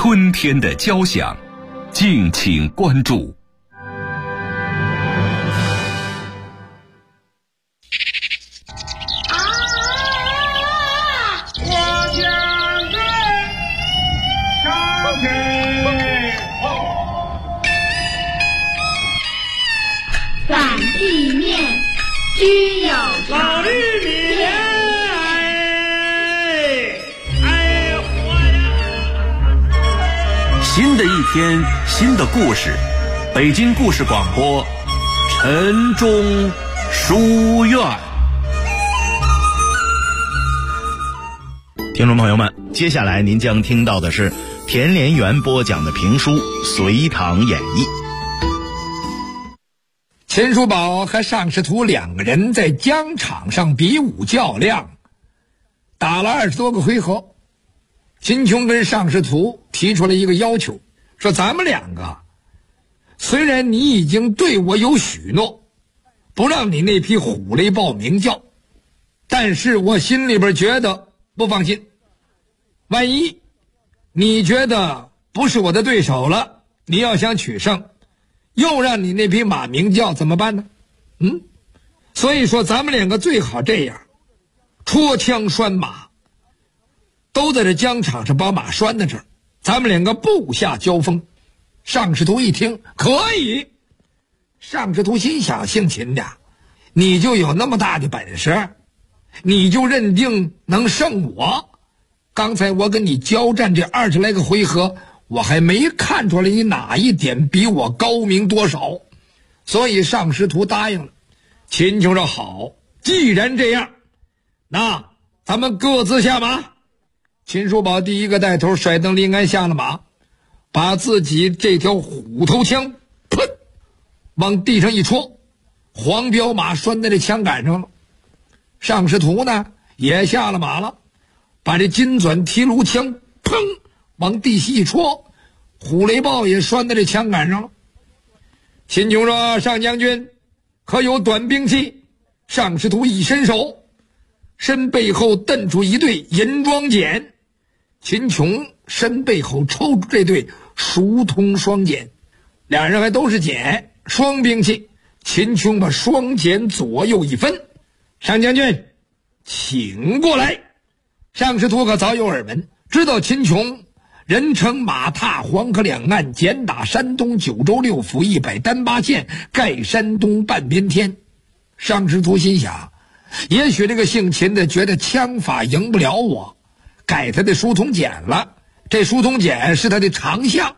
春天的交响，敬请关注。 反地面居有老玉米新的一天，新的故事，北京故事广播，晨钟书院。 听众朋友们，接下来您将听到的是田连元播讲的评书《隋唐演义》。 秦叔宝和尚士图两个人在疆场上比武较量，打了20多个回合。秦琼跟尚士图提出了一个要求，说咱们两个虽然你已经对我有许诺，不让你那匹虎雷豹鸣叫，但是我心里边觉得不放心，万一你觉得不是我的对手了，你要想取胜，又让你那匹马鸣叫怎么办呢？所以说咱们两个最好这样，戳枪拴马，都在这疆场上把马拴在这儿，咱们两个部下交锋。尚士图一听可以，尚士图心想，姓秦的，你就有那么大的本事，你就认定能胜我？刚才我跟你交战这20来个回合，我还没看出来你哪一点比我高明多少，所以尚士图答应了。秦琼说好，既然这样，那咱们各自下马。秦叔宝第一个带头甩蹬铃杆下了马，把自己这条虎头枪砰往地上一戳，黄骠马拴在这枪杆上了。尚士图呢也下了马了，把这金钻提炉枪砰往地下一戳，虎雷豹也拴在这枪杆上了。秦琼说，上将军可有短兵器？尚士图一伸手，身背后瞪出一对银装锏，秦琼身背后抽出这对熟通双锏，两人还都是锏，双兵器。秦琼把双锏左右一分，上将军请过来。尚士图可早有耳闻，知道秦琼人称马踏黄河两岸，简打山东九州六府100单8县，盖山东半边天。尚士图心想，也许这个姓秦的觉得枪法赢不了我，改他的书童锏了，这书童锏是他的长项。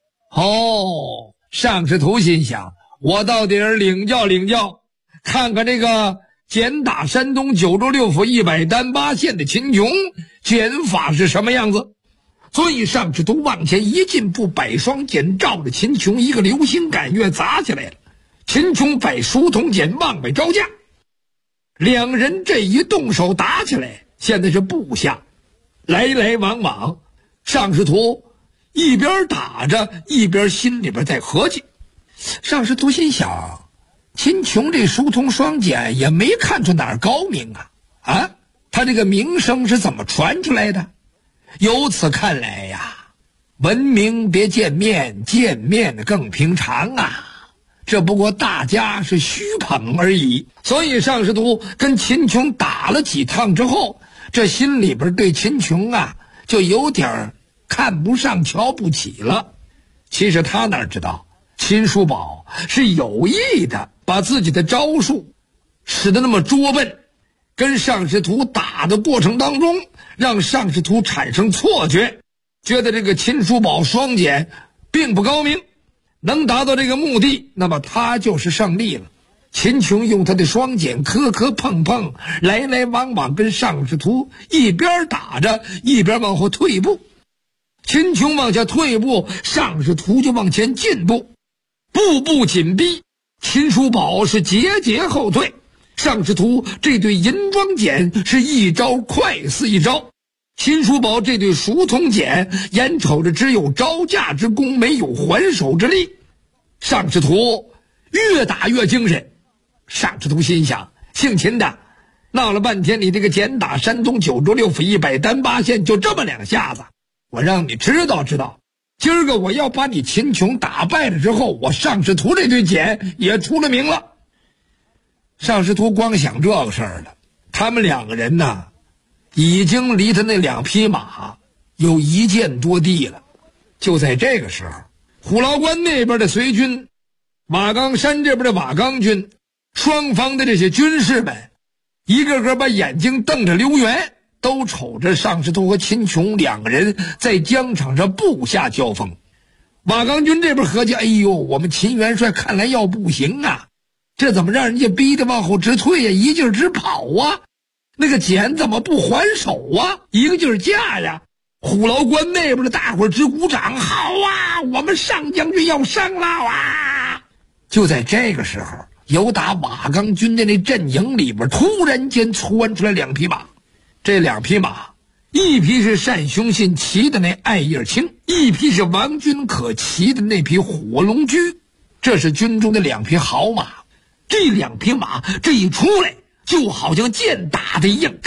尚士图心想，我到底是领教领教，看看这个简打山东九州六府100单8县的秦琼锏法是什么样子。所以尚士图往前一进步，摆双锏照着秦琼一个流星赶月砸起来了。秦琼摆书童锏往外招架，两人这一动手打起来，现在是部下来来往往。尚士图一边打着一边心里边在合计。尚士图心想，秦琼这书童双锏也没看出哪儿高明啊，他这个名声是怎么传出来的？由此看来呀，闻名别见面，见面更平常啊，这不过大家是虚捧而已。所以尚士图跟秦琼打了几趟之后，这心里边对秦琼就有点看不上瞧不起了。其实他哪知道，秦叔宝是有意的把自己的招数使得那么拙笨，跟尚士图打的过程当中，让尚士图产生错觉，觉得这个秦叔宝双锏并不高明，能达到这个目的，那么他就是胜利了。秦琼用他的双锏磕磕碰碰，来来往往，跟尚士图一边打着一边往后退步。秦琼往下退步，尚士图就往前进步，步步紧逼。秦叔宝是节节后退，尚士图这对银装锏是一招快似一招，秦叔宝这对熟通锏眼瞅着只有招架之功，没有还手之力。尚士图越打越精神。尚士图心想，姓秦的闹了半天，你这个简打山东九州六府100单8县就这么两下子，我让你知道知道今儿个我要把你秦琼打败了之后，我尚士图这队锏也出了名了。尚士图光想这个事儿了，他们两个人呢，已经离他那2匹马有1箭多地了。就在这个时候，虎牢关那边的随军，瓦岗山这边的瓦岗军，双方的这些军士们一个个把眼睛瞪着刘元，都瞅着尚士图和秦琼两个人在疆场上部下交锋。瓦岗军这边合计，哎呦，我们秦元帅看来要不行啊，这怎么让人家逼得往后直退呀，一劲儿直跑啊，那个锏怎么不还手啊，一个劲儿架呀。虎牢关那边的大伙儿直鼓掌，好啊，我们上将军要上了啊。就在这个时候，由打瓦岗军的那阵营里边突然间窜出来2匹马。这2匹马，一匹是单雄信骑的那艾叶青，一匹是王君可骑的那匹火龙驹。这是军中的2匹好马。这2匹马这一出来，就好像箭打的一样。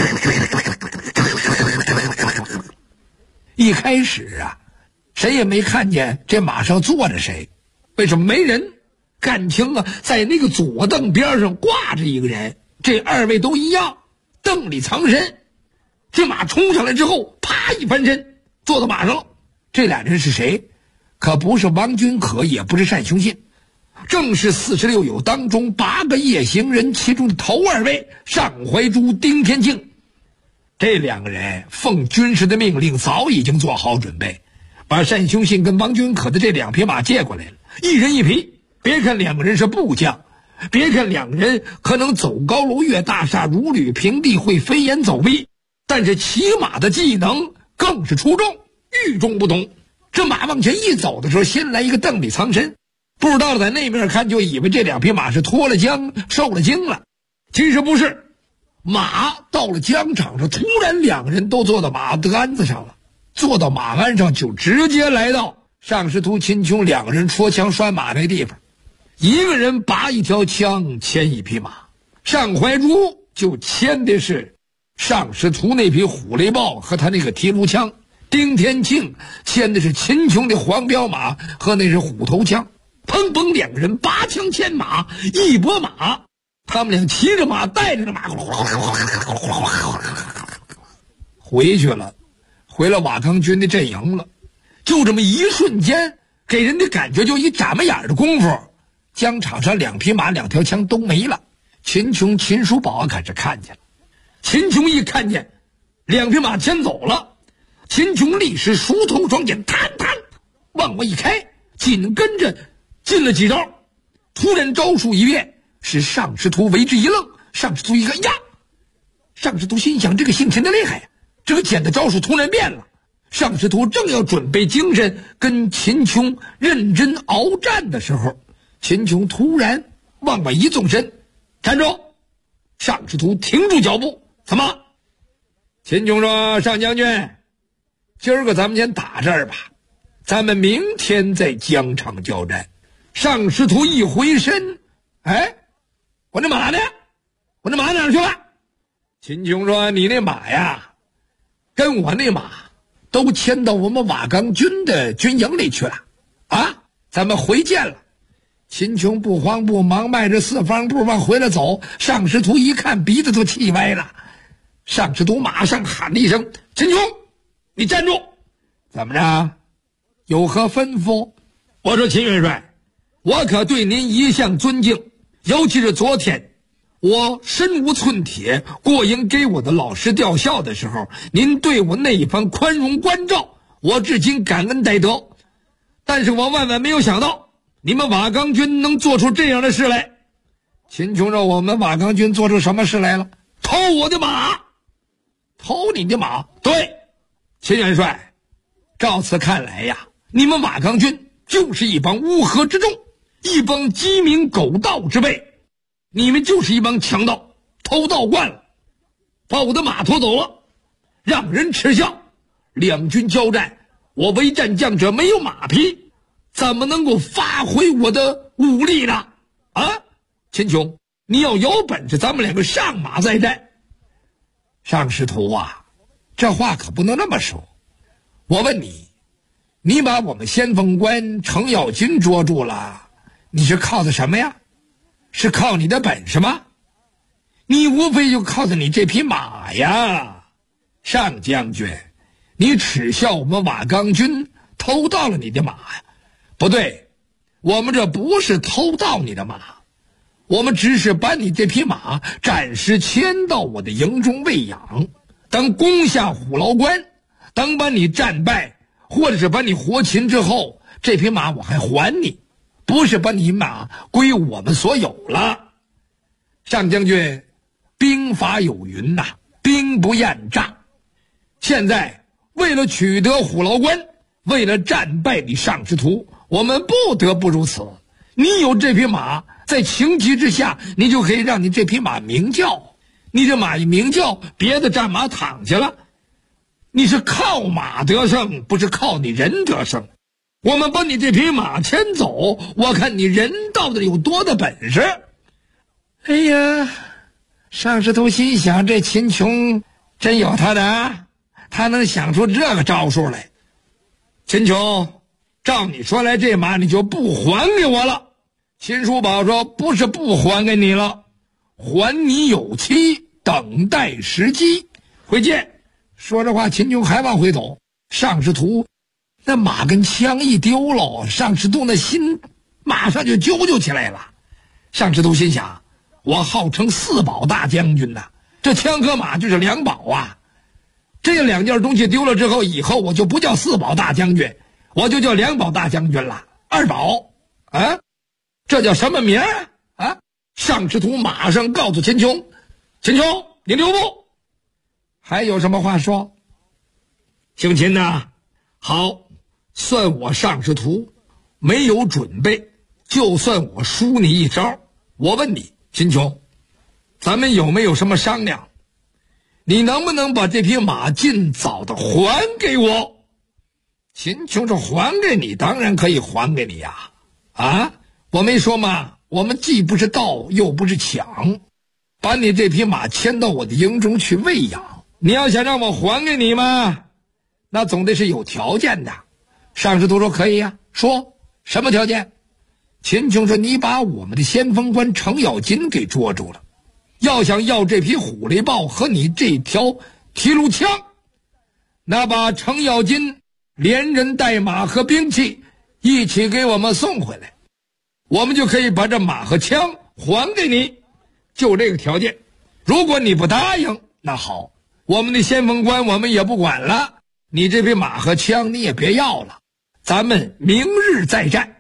一开始啊，谁也没看见这马上坐着谁，为什么没人？感情啊，在那个左凳边上挂着一个人，这2位都一样，凳里藏身。这马冲上来之后，啪一翻身，坐到马上了。这俩人是谁？可不是王君可，也不是单雄信，正是46友当中8个夜行人其中的头2位，尚怀珠、丁天庆。这2个人奉军师的命令，早已经做好准备，把单雄信跟王君可的这2匹马借过来了，一人一匹。别看2个人是部将，别看2个人可能走高楼越大厦，如履平地，会飞檐走壁，但是骑马的技能更是出众，与众不同。这马往前一走的时候，先来一个蹬里藏身，不知道在那面看就以为这2匹马是脱了缰受了惊了，其实不是。马到了疆场上，突然2个人都坐到马的鞍子上了，坐到马鞍上就直接来到尚士图、秦琼2个人戳枪拴马那地方。一个人拔一条枪牵一匹马，尚怀珠就牵的是尚士图那匹虎雷豹和他那个提炉枪，丁天庆牵的是秦琼的黄骠马和那是虎头枪。砰砰，2个人拔枪牵马，一拨马，他们俩骑着马带着马回去了，回了瓦岗军的阵营了。就这么一瞬间，给人的感觉就一眨巴眼的功夫，疆场上2匹马2条枪都没了。秦琼、秦叔宝可是看见了。秦琼一看见2匹马牵走了，秦琼立时熟头双剑，弹弹往外一开，紧跟着进了几招，突然招数一变，使尚士图为之一愣。尚士图一看呀，尚士图心想，这个姓秦的厉害呀，这个简的招数突然变了。尚士图正要准备精神跟秦琼认真鏖战的时候，秦琼突然往外一纵身，站住！尚士图停住脚步。怎么？秦琼说，尚将军，今儿个咱们先打这儿吧，咱们明天在疆场交战。尚士图一回身，哎，我那马呢？我那马哪儿去了？秦琼说，你那马呀，跟我那马都牵到我们瓦岗军的军营里去了啊，咱们回见了。秦琼不慌不忙，迈着4方步往回来走。尚士图一看，鼻子都气歪了。尚士图马上喊了一声，秦琼，你站住！怎么着？有何吩咐？我说秦元帅，我可对您一向尊敬，尤其是昨天我身无寸铁过营给我的老师吊孝的时候，您对我那一番宽容关照，我至今感恩戴德。但是我万万没有想到你们瓦岗军能做出这样的事来。秦琼说，我们瓦岗军做出什么事来了？偷我的马。偷你的马？对，秦元帅，照此看来呀，你们瓦岗军就是一帮乌合之众，一帮鸡鸣狗盗之辈，你们就是一帮强盗，偷盗惯了，把我的马拖走了，让人耻笑。两军交战，我为战将者没有马匹，怎么能够发挥我的武力呢？啊，秦琼，你要有本事，咱们2个上马再战。尚士图啊，这话可不能那么说。我问你， 你把我们先锋官程咬金捉住了，你是靠的什么呀？是靠你的本事吗？你无非就靠着你这匹马呀。上将军，你耻笑我们瓦岗军偷盗了你的马呀？不对，我们这不是偷盗你的马，我们只是把你这匹马暂时牵到我的营中喂养，等攻下虎牢关，等把你战败或者是把你活擒之后，这匹马我还还你，不是把你马归我们所有了。上将军，兵法有云呐，兵不厌诈。现在为了取得虎牢关，为了战败你上师徒，我们不得不如此。你有这匹马，在情急之下，你就可以让你这匹马鸣叫。你这马一鸣叫，别的战马躺下了。你是靠马得胜，不是靠你人得胜。我们把你这匹马牵走，我看你人到底有多大本事。哎呀，上师徒心想，这秦琼真有他的啊，他能想出这个招数来。秦琼，照你说来，这马你就不还给我了。秦叔宝说，不是不还给你了，还你有期，等待时机。回见。说这话，秦琼还往回走。上师徒那马跟枪一丢了，上师徒那心马上就揪揪起来了。上师徒心想，我号称4宝大将军呐，这枪和马就是2宝啊。这2件东西丢了之后，以后我就不叫4宝大将军，我就叫2宝大将军了。2宝啊，这叫什么名啊？上师徒马上告诉秦琼，秦琼，你留步。还有什么话说？姓秦呐，好，算我上师徒没有准备，就算我输你一招。我问你，秦琼，咱们有没有什么商量？你能不能把这匹马尽早的还给我？秦琼说，还给你当然可以还给你呀。我没说吗？我们既不是盗，又不是抢，把你这匹马牵到我的营中去喂养。你要想让我还给你吗？那总得是有条件的。上师徒说可以呀。说什么条件？秦琼说，你把我们的先锋官程咬金给捉住了，要想要这匹虎雷豹和你这条提炉枪，那把程咬金连人带马和兵器一起给我们送回来，我们就可以把这马和枪还给你，就这个条件。如果你不答应，那好，我们的先锋官我们也不管了，你这匹马和枪你也别要了，咱们明日再战。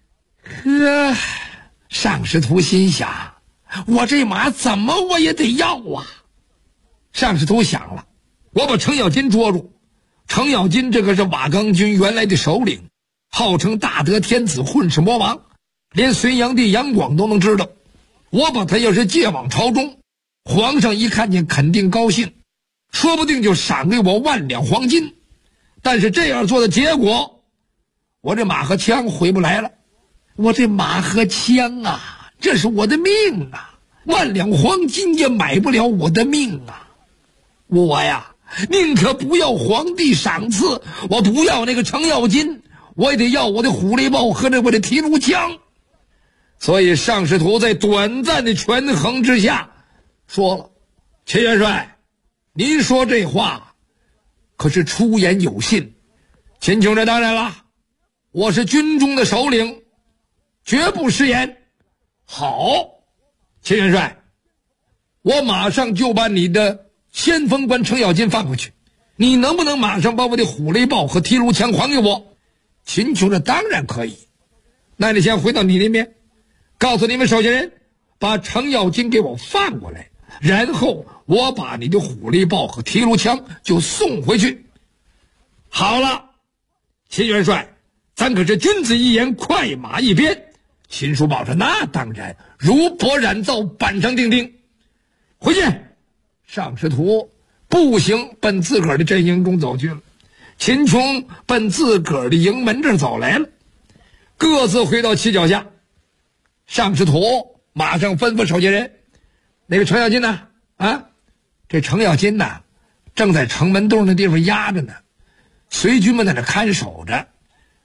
上师徒心想，我这马怎么我也得要啊。上师徒想了，我把程咬金捉住，程咬金这个是瓦岗军原来的首领，号称大德天子，混世魔王，连隋炀帝杨广都能知道。我把他要是借往朝中，皇上一看见肯定高兴，说不定就赏给我10000两黄金。但是这样做的结果，我这马和枪回不来了。我这马和枪啊，这是我的命啊，10000两黄金也买不了我的命啊。我呀，宁可不要皇帝赏赐，我不要那个程咬金，我也得要我的虎雷豹和我的提炉枪。所以上师徒在短暂的权衡之下说了，秦元帅，您说这话可是出言有信。秦琼这当然了，我是军中的首领，绝不食言。好，秦元帅，我马上就把你的先锋官程咬金放回去，你能不能马上把我的虎雷豹和提炉枪还给我？秦琼这当然可以。那你先回到你那边，告诉你们手下人，把程咬金给我放过来，然后我把你的虎雷豹和提炉枪就送回去。好了，秦元帅，咱可是君子一言，快马一鞭。秦叔宝说，那当然，如薄染皂，板上钉钉。回去。上师徒步行奔自个儿的阵营中走去了，秦琼奔自个儿的营门这儿走来了，各自回到旗脚下。上师徒马上吩咐手下人，那个程咬金呢？这程咬金呢，正在城门洞那地方压着呢，随军们在那看守着。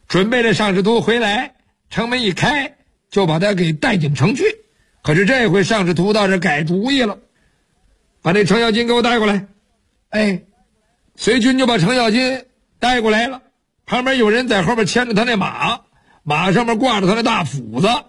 准备着上使徒回来，城门一开就把他给带进城去。可是这回上使徒倒是改主意了，把那程咬金给我带过来。随军就把程咬金带过来了，旁边有人在后边牵着他那马，马上面挂着他那大斧子。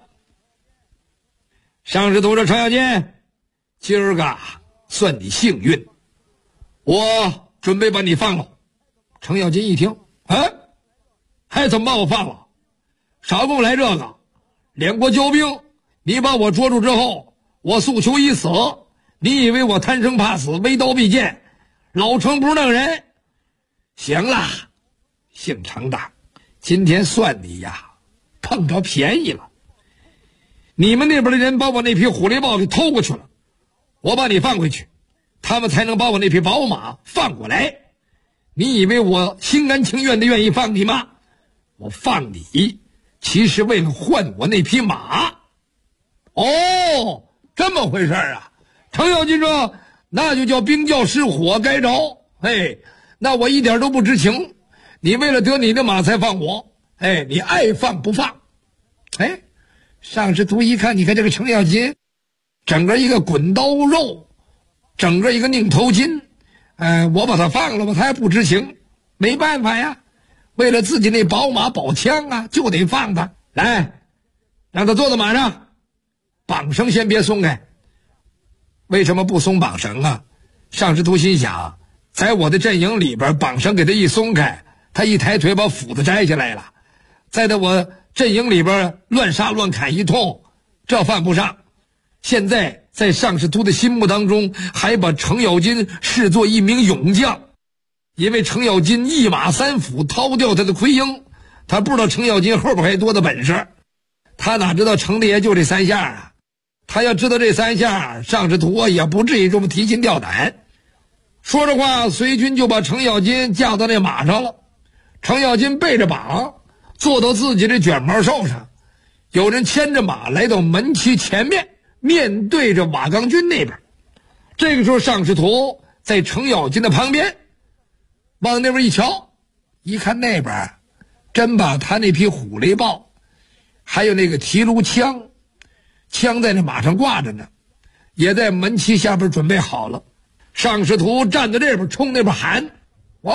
上使徒说：“程咬金，今儿个算你幸运，我准备把你放了。”程咬金一听，还怎么把我放了？少跟我来这个！两国交兵，你把我捉住之后，我诉求一死，你以为我贪生怕死，为刀必剑，老程不弄人？行了，姓程的，今天算你呀碰着便宜了。你们那边的人把我那匹虎雷豹给偷过去了，我把你放回去，他们才能把我那匹宝马放过来。你以为我心甘情愿的愿意放你吗？我放你其实为了换我那匹马。哦，这么回事啊。程咬金说：“那就叫兵教失火，该着。那我一点都不知情，你为了得你的马才放我，你爱放不放。”上使徒一看，你看这个程咬金整个一个滚刀肉，整个一个拧头筋，我把他放了吧，他还不知情，没办法呀，为了自己那宝马宝枪啊，就得放他。来，让他坐到马上，绑绳先别松开。为什么不松绑绳啊？上使徒心想，在我的阵营里边，绑绳给他一松开，他一抬腿把斧子摘下来了，在我阵营里边乱杀乱砍一通，这犯不上。现在在上使徒的心目当中，还把程咬金视作一名勇将，因为程咬金一马三斧掏掉他的盔缨，他不知道程咬金后边还多的本事，他哪知道程大爷就这三下啊？他要知道这三下，上使徒也不至于这么提心吊胆。说着话，随军就把程咬金架到那马上了。程咬金背着绑，坐到自己的卷毛兽上，有人牵着马来到门旗前面，面对着瓦岗军那边。这个时候，上使徒在程咬金的旁边，往那边一瞧，一看那边真把他那匹虎雷豹还有那个提炉枪在那马上挂着呢，也在门旗下边准备好了。上使徒站在这边冲那边喊：“喂，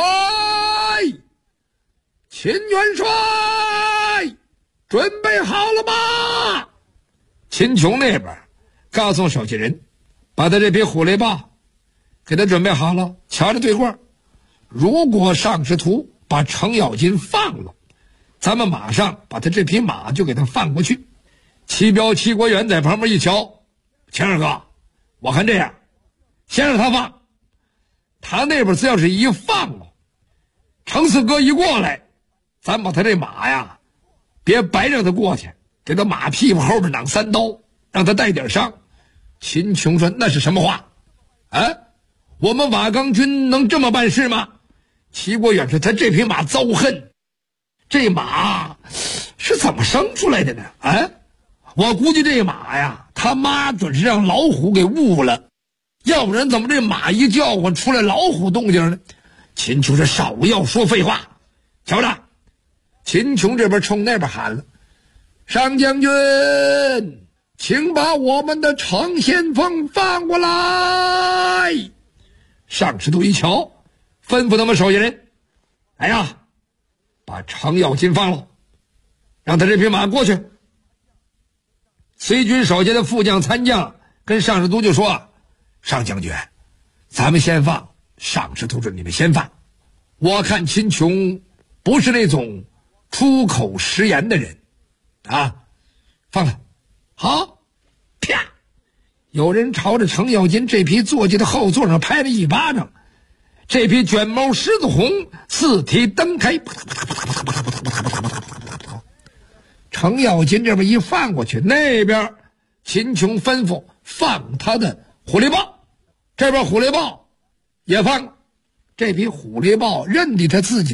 秦元帅，准备好了吗？”秦琼那边告诉手下人，把他这匹虎雷豹给他准备好了，瞧着对过，如果上使徒把程咬金放了，咱们马上把他这匹马就给他放过去。齐彪、齐国远在旁边一瞧，秦二哥，我看这样，先让他放，他那边只要是一放了，程四哥一过来，咱把他这马呀别白让他过去，给他马屁股后边攮3刀，让他带点伤。秦琼说：“那是什么话？我们瓦岗军能这么办事吗？”齐国远说：“他这匹马遭恨，这马是怎么生出来的呢？我估计这马呀，他妈准是让老虎给误了，要不然怎么这马一叫唤出来老虎动静呢？”秦琼说：“少要说废话，瞧着。”秦琼这边冲那边喊了：“上将军，请把我们的程先锋放过来。”上使徒一瞧，吩咐他们手下人：“来呀，把程咬金放了，让他这匹马过去。”随军手下的副将、参将跟上使徒就说：“上将军，咱们先放。”上使徒说：“你们先放，我看秦琼不是那种出口食言的人放了。”好，啪，有人朝着程咬金这匹坐骑的后座上拍了一巴掌，这匹卷毛狮子红四蹄蹬开，程咬金这边一放过去，那边秦琼吩咐放他的虎雷豹，这边虎雷豹也放了。这匹虎雷豹认得他自己